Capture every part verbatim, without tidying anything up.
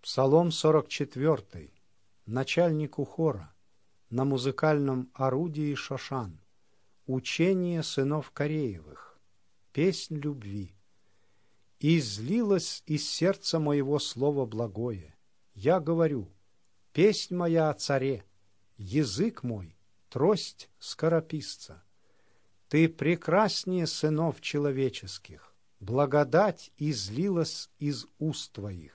Псалом сорок четвёртый. Начальнику хора. На музыкальном орудии Шошан. Учение сынов Кореевых. Песнь любви. И излилось из сердца моего слово благое. Я говорю, песнь моя о царе, язык мой, трость скорописца. Ты прекраснее сынов человеческих, благодать излилась из уст твоих.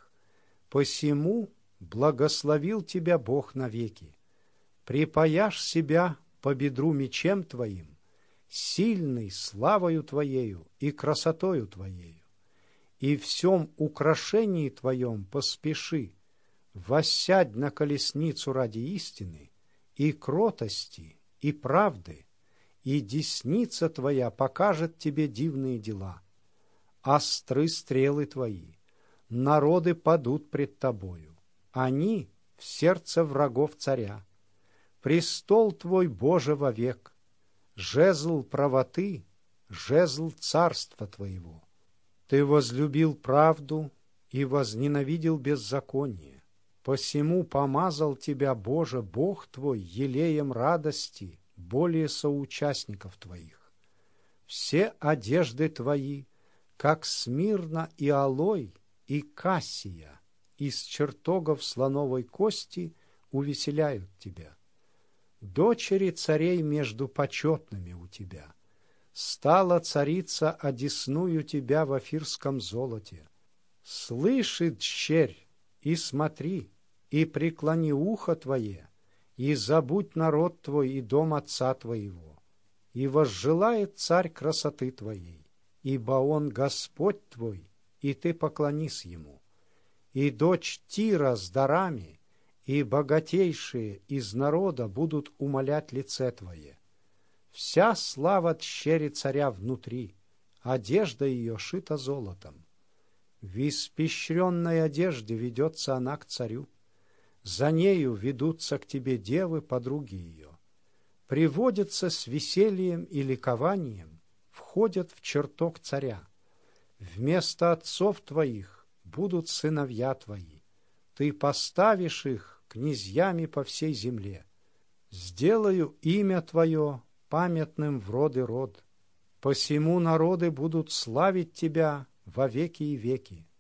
Посему благословил тебя Бог навеки. Припаяшь себя по бедру мечем твоим, сильный славою твоею и красотою твоею. И в всем украшении твоем поспеши, воссядь на колесницу ради истины, и кротости, и правды, и десница твоя покажет тебе дивные дела. Остры стрелы твои, народы падут пред тобою, они в сердце врагов царя. Престол твой, Боже, вовек, жезл правоты, жезл царства твоего. Ты возлюбил правду и возненавидел беззаконие. Посему помазал тебя, Боже, Бог твой, елеем радости, более соучастников твоих. Все одежды твои, как смирна и алой, и кассия, из чертогов слоновой кости увеселяют тебя. Дочери царей между почетными у тебя. Стала царица одесную тебя в офирском золоте. Слышит щерь, и смотри, и преклони ухо твое, и забудь народ твой и дом отца твоего. И возжелает царь красоты твоей, ибо он Господь твой, и ты поклонись ему. И дочь Тира с дарами, и богатейшие из народа будут умолять лице твое. Вся слава тщери царя внутри, одежда ее шита золотом. В испещренной одежде ведется она к царю. За нею ведутся к тебе девы, подруги ее. Приводятся с весельем и ликованием, входят в чертог царя. Вместо отцов твоих будут сыновья твои. Ты поставишь их князьями по всей земле. Сделаю имя твое памятным в роды род. Посему народы будут славить тебя во веки и веки.